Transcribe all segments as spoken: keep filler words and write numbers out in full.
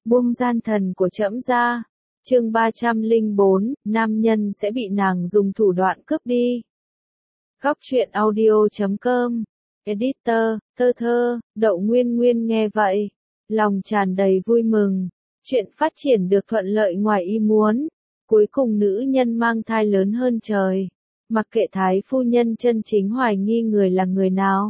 buông gian thần của trẫm ra. Chương ba trăm lẻ bốn, nam nhân sẽ bị nàng dùng thủ đoạn cướp đi. Góc truyện audio chấm com. Editor, Thơ Thơ, Đậu Nguyên Nguyên nghe vậy, lòng tràn đầy vui mừng. Chuyện phát triển được thuận lợi ngoài ý muốn. Cuối cùng nữ nhân mang thai lớn hơn trời. Mặc kệ thái phu nhân chân chính hoài nghi người là người nào.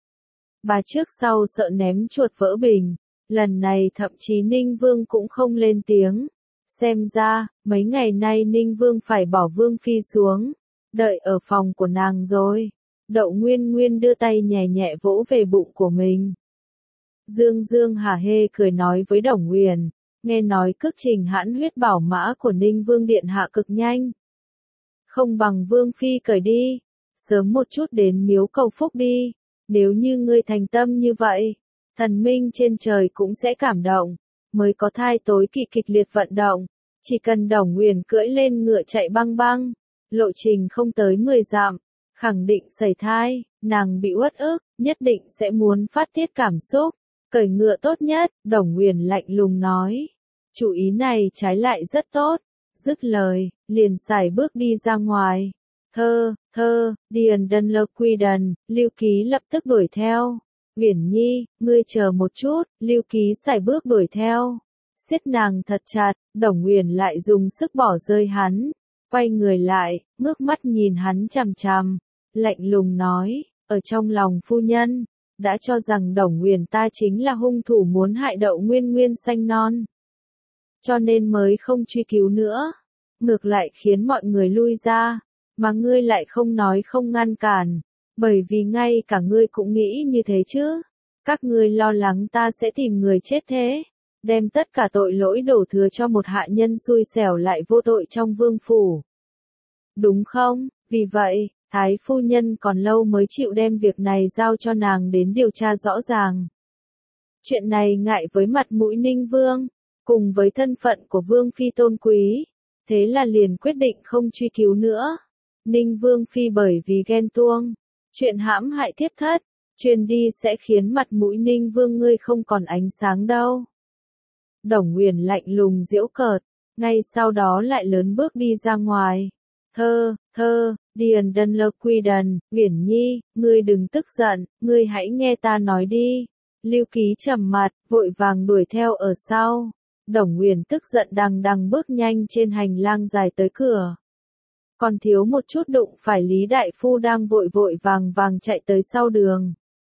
Bà trước sau sợ ném chuột vỡ bình. Lần này thậm chí Ninh Vương cũng không lên tiếng. Xem ra, mấy ngày nay Ninh Vương phải bỏ Vương Phi xuống. Đợi ở phòng của nàng rồi. Đậu Nguyên Nguyên đưa tay nhẹ nhẹ vỗ về bụng của mình. Dương Dương hả hê cười nói với Đồng Nguyền. Nghe nói cước trình hãn huyết bảo mã của Ninh Vương điện hạ cực nhanh. Không bằng Vương Phi cởi đi. Sớm một chút đến miếu cầu phúc đi. Nếu như ngươi thành tâm như vậy, thần minh trên trời cũng sẽ cảm động. Mới có thai tối kỵ kịch liệt vận động. Chỉ cần Đồng Nguyền cưỡi lên ngựa chạy băng băng. Lộ trình không tới mười dặm. Khẳng định sẩy thai, nàng bị uất ức, nhất định sẽ muốn phát tiết cảm xúc. Cởi ngựa tốt nhất, Đồng Nguyền lạnh lùng nói. Chủ ý này trái lại rất tốt. Dứt lời, liền sải bước đi ra ngoài. Thơ, thơ, Điền Đân Lơ Quy Đần, Lưu Ký lập tức đuổi theo. Uyển Nhi, ngươi chờ một chút, Lưu Ký sải bước đuổi theo. Siết nàng thật chặt, Đồng Nguyền lại dùng sức bỏ rơi hắn. Quay người lại, ngước mắt nhìn hắn chằm chằm. Lạnh lùng nói, ở trong lòng phu nhân, đã cho rằng Đồng Nguyền ta chính là hung thủ muốn hại Đậu Nguyên Nguyên sanh non. Cho nên mới không truy cứu nữa. Ngược lại khiến mọi người lui ra. Mà ngươi lại không nói không ngăn cản. Bởi vì ngay cả ngươi cũng nghĩ như thế chứ. Các ngươi lo lắng ta sẽ tìm người chết thế. Đem tất cả tội lỗi đổ thừa cho một hạ nhân xui xẻo lại vô tội trong vương phủ. Đúng không? Vì vậy, Thái phu nhân còn lâu mới chịu đem việc này giao cho nàng đến điều tra rõ ràng. Chuyện này ngại với mặt mũi Ninh Vương, cùng với thân phận của Vương Phi tôn quý, thế là liền quyết định không truy cứu nữa. Ninh Vương Phi bởi vì ghen tuông, chuyện hãm hại thiếp thất, truyền đi sẽ khiến mặt mũi Ninh Vương ngươi không còn ánh sáng đâu. Đồng Nguyền lạnh lùng giễu cợt, ngay sau đó lại lớn bước đi ra ngoài. Thơ, thơ, Điền Đân Lơ Quy Đần, Uyển Nhi, ngươi đừng tức giận, ngươi hãy nghe ta nói đi. Lưu Ký trầm mặt, vội vàng đuổi theo ở sau. Đồng Nguyền tức giận đằng đằng bước nhanh trên hành lang dài tới cửa. Còn thiếu một chút đụng phải Lý Đại Phu đang vội vội vàng vàng chạy tới sau đường.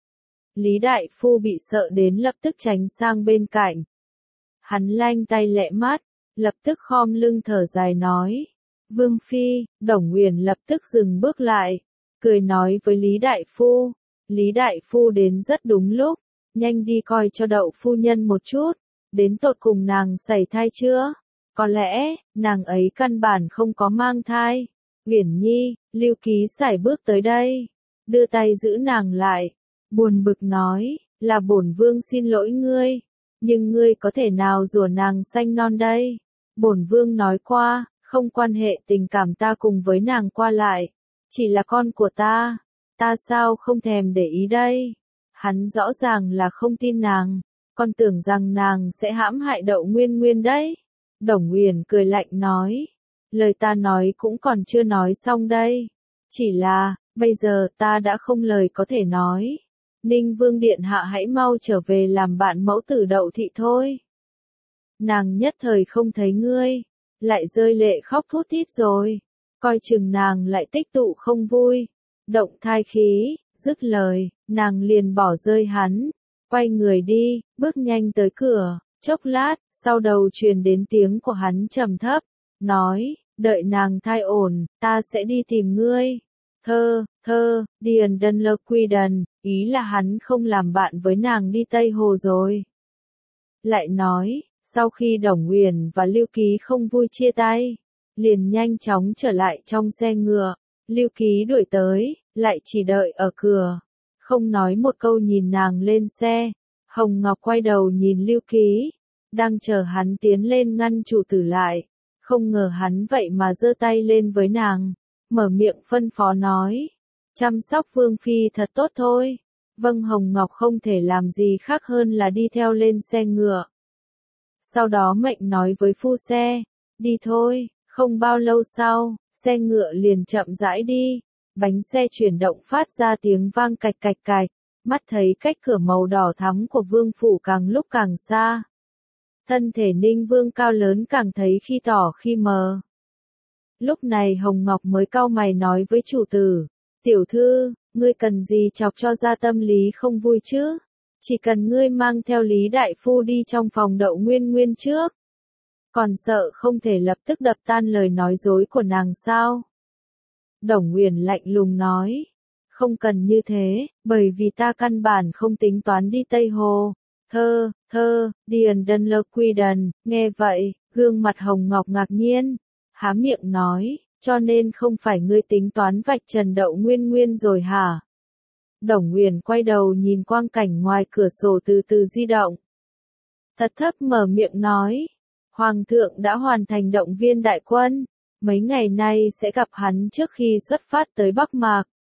Lý Đại Phu bị sợ đến lập tức tránh sang bên cạnh. Hắn lanh tay lẹ mắt, lập tức khom lưng thở dài nói. Vương Phi, Đồng Nguyền lập tức dừng bước lại, cười nói với Lý Đại Phu. Lý Đại Phu đến rất đúng lúc, nhanh đi coi cho Đậu phu nhân một chút, đến tột cùng nàng sẩy thai chưa? Có lẽ, nàng ấy căn bản không có mang thai. Uyển Nhi, Lưu Ký sải bước tới đây, đưa tay giữ nàng lại, buồn bực nói, là bổn vương xin lỗi ngươi, nhưng ngươi có thể nào rủa nàng sanh non đây? Bổn vương nói qua, không quan hệ tình cảm ta cùng với nàng qua lại, chỉ là con của ta, ta sao không thèm để ý đây? Hắn rõ ràng là không tin nàng, còn tưởng rằng nàng sẽ hãm hại Đậu Nguyên Nguyên đấy. Đồng Nguyền cười lạnh nói, lời ta nói cũng còn chưa nói xong đây, chỉ là, bây giờ ta đã không lời có thể nói. Ninh Vương điện hạ hãy mau trở về làm bạn mẫu tử Đậu thị thôi. Nàng nhất thời không thấy ngươi, lại rơi lệ khóc thút thít rồi, coi chừng nàng lại tích tụ không vui. Động thai khí, dứt lời, nàng liền bỏ rơi hắn, quay người đi, bước nhanh tới cửa, chốc lát, sau đầu truyền đến tiếng của hắn trầm thấp, nói, đợi nàng thai ổn, ta sẽ đi tìm ngươi. Thơ, thơ, Điền Đân Lơ Quy Đần, ý là hắn không làm bạn với nàng đi Tây Hồ rồi. Lại nói, sau khi Đồng Nguyền và Lưu Ký không vui chia tay, liền nhanh chóng trở lại trong xe ngựa. Lưu Ký đuổi tới, lại chỉ đợi ở cửa, không nói một câu nhìn nàng lên xe. Hồng Ngọc quay đầu nhìn Lưu Ký, đang chờ hắn tiến lên ngăn chủ tử lại, không ngờ hắn vậy mà giơ tay lên với nàng, mở miệng phân phó nói, chăm sóc Vương Phi thật tốt thôi. Vâng, Hồng Ngọc không thể làm gì khác hơn là đi theo lên xe ngựa. sau đó mệnh nói với phu xe, đi thôi. Không bao lâu sau, xe ngựa liền chậm rãi đi, bánh xe chuyển động phát ra tiếng vang cạch cạch cạch, mắt thấy cách cửa màu đỏ thắm của vương phủ càng lúc càng xa. Thân thể Ninh Vương cao lớn càng thấy khi tỏ khi mờ. Lúc này Hồng Ngọc mới cau mày nói với chủ tử, tiểu thư, ngươi cần gì chọc cho ra tâm lý không vui chứ? Chỉ cần ngươi mang theo Lý Đại Phu đi trong phòng Đậu Nguyên Nguyên trước. Còn sợ không thể lập tức đập tan lời nói dối của nàng sao? Đồng Nguyền lạnh lùng nói, không cần như thế, bởi vì ta căn bản không tính toán đi Tây Hồ. Thơ, thơ, Điền Đân Lơ Quy Đần, nghe vậy, gương mặt Hồng Ngọc ngạc nhiên, há miệng nói, cho nên không phải ngươi tính toán vạch trần Đậu Nguyên Nguyên rồi hả? Đồng Nguyền quay đầu nhìn quang cảnh ngoài cửa sổ từ từ di động. Thật thấp mở miệng nói, Hoàng thượng đã hoàn thành động viên đại quân, mấy ngày nay sẽ gặp hắn trước khi xuất phát tới Bắc Mạc.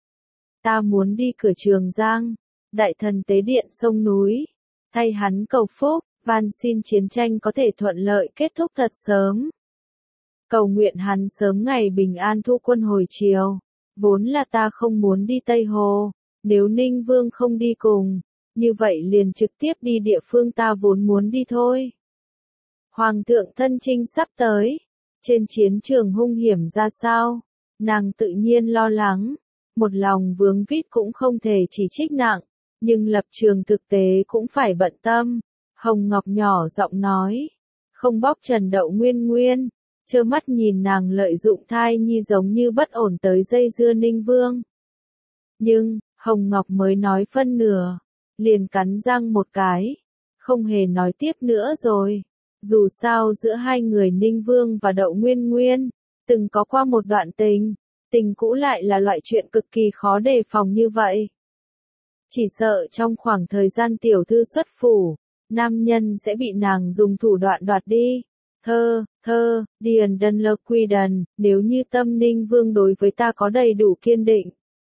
Ta muốn đi cửa Trường Giang, đại thần tế điện sông núi, thay hắn cầu phúc, van xin chiến tranh có thể thuận lợi kết thúc thật sớm. Cầu nguyện hắn sớm ngày bình an thu quân hồi chiều. Vốn là ta không muốn đi Tây Hồ, nếu Ninh Vương không đi cùng, như vậy liền trực tiếp đi địa phương ta vốn muốn đi thôi. Hoàng thượng thân chinh sắp tới, trên chiến trường hung hiểm ra sao? Nàng tự nhiên lo lắng, một lòng vướng vít cũng không thể chỉ trích nặng, nhưng lập trường thực tế cũng phải bận tâm. Hồng Ngọc nhỏ giọng nói, không bóc trần Đậu Nguyên Nguyên, trơ mắt nhìn nàng lợi dụng thai nhi giống như bất ổn tới dây dưa Ninh Vương. Nhưng, Hồng Ngọc mới nói phân nửa, liền cắn răng một cái, không hề nói tiếp nữa rồi. Dù sao giữa hai người Ninh Vương và Đậu Nguyên Nguyên, từng có qua một đoạn tình, tình cũ lại là loại chuyện cực kỳ khó đề phòng như vậy. Chỉ sợ trong khoảng thời gian tiểu thư xuất phủ, nam nhân sẽ bị nàng dùng thủ đoạn đoạt đi. Thơ, thơ, Điền Đân Lơ Quy Đần, nếu như tâm Ninh Vương đối với ta có đầy đủ kiên định,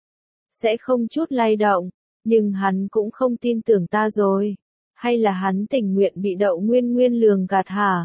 sẽ không chút lay động, nhưng hắn cũng không tin tưởng ta rồi. Hay là hắn tình nguyện bị Đậu Nguyên Nguyên lường gạt hả?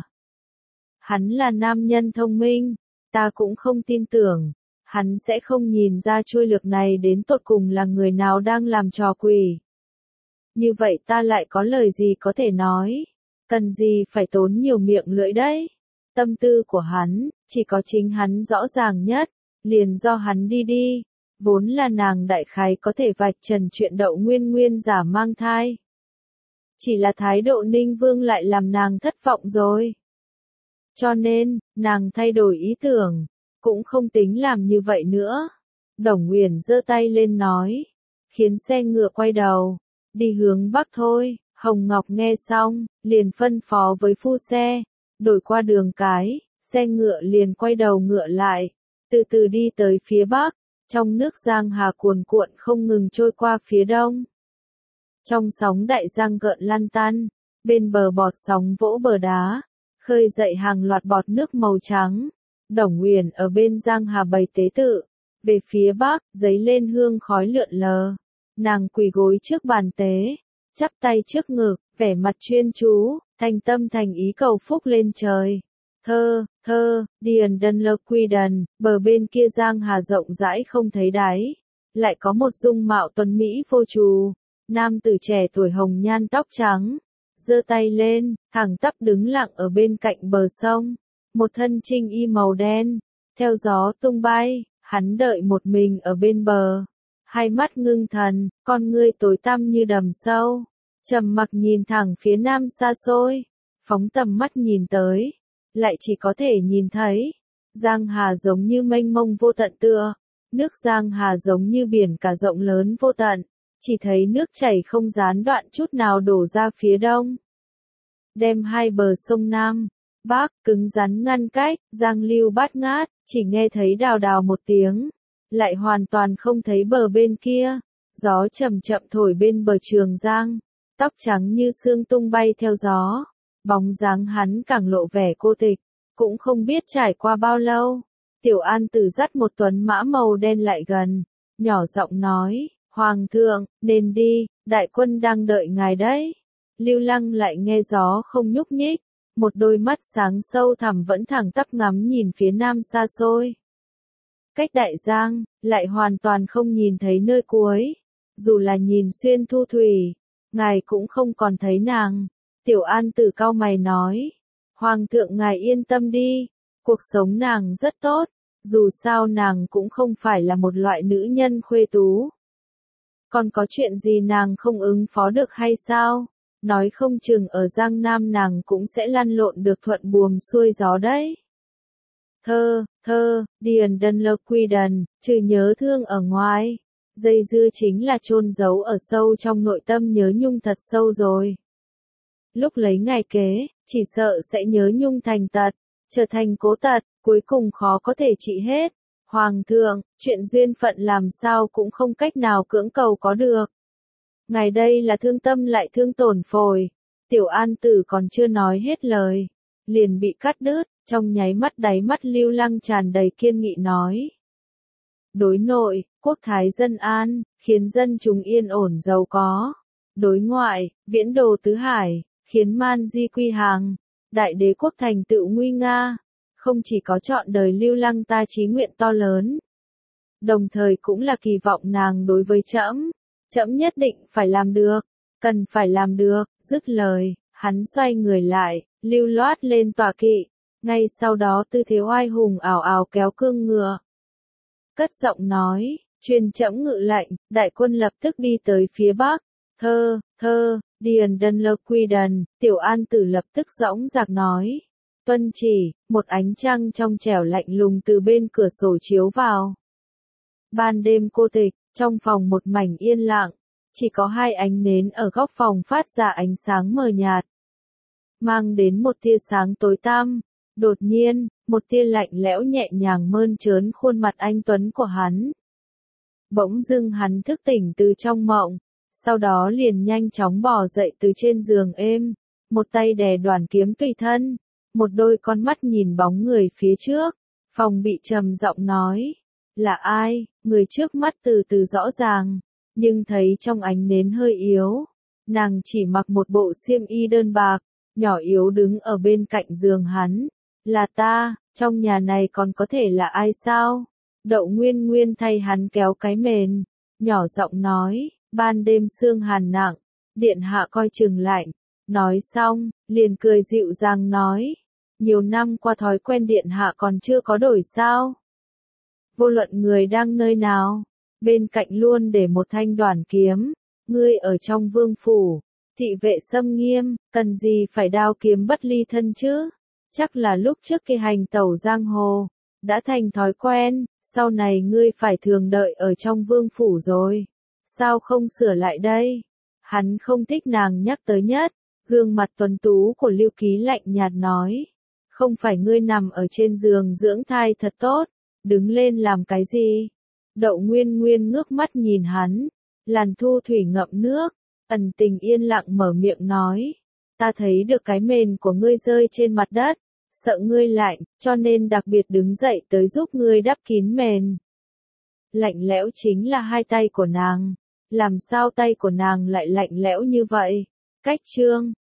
Hắn là nam nhân thông minh, ta cũng không tin tưởng, hắn sẽ không nhìn ra trôi lược này đến tột cùng là người nào đang làm trò quỷ. Như vậy ta lại có lời gì có thể nói, cần gì phải tốn nhiều miệng lưỡi đấy. Tâm tư của hắn, chỉ có chính hắn rõ ràng nhất, liền do hắn đi đi, vốn là nàng đại khái có thể vạch trần chuyện Đậu Nguyên Nguyên giả mang thai. Chỉ là thái độ Ninh Vương lại làm nàng thất vọng rồi. Cho nên, nàng thay đổi ý tưởng, cũng không tính làm như vậy nữa. Đồng Nguyền giơ tay lên nói, khiến xe ngựa quay đầu, đi hướng Bắc thôi. Hồng Ngọc nghe xong, liền phân phó với phu xe, đổi qua đường cái, xe ngựa liền quay đầu ngựa lại, từ từ đi tới phía Bắc, trong nước Giang Hà cuồn cuộn không ngừng trôi qua phía Đông. Trong sóng đại giang gợn lăn tăn, bên bờ bọt sóng vỗ bờ đá, khơi dậy hàng loạt bọt nước màu trắng. Đồng Nguyền ở bên Giang Hà bày tế tự, về phía Bắc, giấy lên hương khói lượn lờ. Nàng quỳ gối trước bàn tế, chắp tay trước ngực, vẻ mặt chuyên chú, thành tâm thành ý cầu phúc lên trời. Thơ, thơ, Điền Đân Lơ Quy Đần, bờ bên kia Giang Hà rộng rãi không thấy đáy, lại có một dung mạo tuấn mỹ vô trù. Nam tử trẻ tuổi hồng nhan tóc trắng, giơ tay lên, thẳng tắp đứng lặng ở bên cạnh bờ sông, một thân chinh y màu đen, theo gió tung bay, hắn đợi một mình ở bên bờ, hai mắt ngưng thần, con ngươi tối tăm như đầm sâu, trầm mặc nhìn thẳng phía nam xa xôi, phóng tầm mắt nhìn tới, lại chỉ có thể nhìn thấy, Giang Hà giống như mênh mông vô tận tựa, nước Giang Hà giống như biển cả rộng lớn vô tận. Chỉ thấy nước chảy không gián đoạn chút nào đổ ra phía đông. Đem hai bờ sông Nam, Bắc, cứng rắn ngăn cách, giang lưu bát ngát, chỉ nghe thấy đào đào một tiếng. Lại hoàn toàn không thấy bờ bên kia. Gió chậm chậm thổi bên bờ Trường Giang. Tóc trắng như sương tung bay theo gió. Bóng dáng hắn càng lộ vẻ cô tịch. Cũng không biết trải qua bao lâu. Tiểu An Tử dắt một tuấn mã màu đen lại gần. Nhỏ giọng nói. Hoàng thượng, nên đi, đại quân đang đợi ngài đấy. Lưu Lăng lại nghe gió không nhúc nhích, một đôi mắt sáng sâu thẳm vẫn thẳng tắp ngắm nhìn phía nam xa xôi. Cách đại giang, lại hoàn toàn không nhìn thấy nơi cuối. Dù là nhìn xuyên thu thủy, ngài cũng không còn thấy nàng. Tiểu An Tử cau mày nói. Hoàng thượng ngài yên tâm đi, cuộc sống nàng rất tốt, dù sao nàng cũng không phải là một loại nữ nhân khuê tú. Còn có chuyện gì nàng không ứng phó được hay sao? Nói không chừng ở Giang Nam nàng cũng sẽ lăn lộn được thuận buồm xuôi gió đấy. Thơ, thơ, điền đần lơ quy đần, trừ nhớ thương ở ngoài. Dây dưa chính là chôn giấu ở sâu trong nội tâm nhớ nhung thật sâu rồi. Lúc lấy ngày kế, chỉ sợ sẽ nhớ nhung thành tật, trở thành cố tật, cuối cùng khó có thể trị hết. Hoàng thượng, chuyện duyên phận làm sao cũng không cách nào cưỡng cầu có được. Ngài đây là thương tâm lại thương tổn phổi. Tiểu An Tử còn chưa nói hết lời, liền bị cắt đứt, trong nháy mắt đáy mắt Lưu Lăng tràn đầy kiên nghị nói. Đối nội, quốc thái dân an, khiến dân chúng yên ổn giàu có. Đối ngoại, viễn đồ tứ hải, khiến man di quy hàng. Đại đế quốc thành tựu nguy nga. Không chỉ có trọn đời Lưu Lăng ta chí nguyện to lớn, đồng thời cũng là kỳ vọng nàng đối với trẫm. Trẫm nhất định phải làm được, cần phải làm được. Dứt lời, hắn xoay người lại, lưu loát lên tọa kỵ. Ngay sau đó tư thế oai hùng ảo ảo kéo cương ngựa. Cất giọng nói, truyền trẫm ngự lệnh, đại quân lập tức đi tới phía bắc. Thơ, thơ, điền đần lơ quy đần, Tiểu An Tử lập tức dõng dạc nói. Tuân chỉ, một ánh trăng trong trẻo lạnh lùng từ bên cửa sổ chiếu vào. Ban đêm cô tịch, trong phòng một mảnh yên lặng, chỉ có hai ánh nến ở góc phòng phát ra ánh sáng mờ nhạt, mang đến một tia sáng tối tăm. Đột nhiên, một tia lạnh lẽo nhẹ nhàng mơn trớn khuôn mặt anh tuấn của hắn. Bỗng dưng hắn thức tỉnh từ trong mộng, sau đó liền nhanh chóng bò dậy từ trên giường êm, một tay đè đoản kiếm tùy thân, một đôi con mắt nhìn bóng người phía trước. Phòng bị trầm giọng nói, là ai? Người trước mắt từ từ rõ ràng, nhưng thấy trong ánh nến hơi yếu. Nàng chỉ mặc một bộ xiêm y đơn bạc, nhỏ yếu đứng ở bên cạnh giường hắn. Là ta, trong nhà này còn có thể là ai sao? Đậu Nguyên Nguyên thay hắn kéo cái mền, nhỏ giọng nói, ban đêm sương hàn nặng, điện hạ coi chừng lạnh. Nói xong, liền cười dịu dàng nói, nhiều năm qua thói quen điện hạ còn chưa có đổi sao? Vô luận người đang nơi nào, bên cạnh luôn để một thanh đoản kiếm. Ngươi ở trong vương phủ, thị vệ xâm nghiêm, cần gì phải đao kiếm bất ly thân chứ? Chắc là lúc trước khi hành tẩu giang hồ, đã thành thói quen, sau này ngươi phải thường đợi ở trong vương phủ rồi. Sao không sửa lại đây? Hắn không thích nàng nhắc tới nhất, gương mặt tuấn tú của Lưu Ký lạnh nhạt nói. Không phải ngươi nằm ở trên giường dưỡng thai thật tốt, đứng lên làm cái gì? Đậu Nguyên Nguyên ngước mắt nhìn hắn, làn thu thủy ngậm nước, ẩn tình yên lặng mở miệng nói. Ta thấy được cái mền của ngươi rơi trên mặt đất, sợ ngươi lạnh, cho nên đặc biệt đứng dậy tới giúp ngươi đắp kín mền. Lạnh lẽo chính là hai tay của nàng, làm sao tay của nàng lại lạnh lẽo như vậy? Cách chương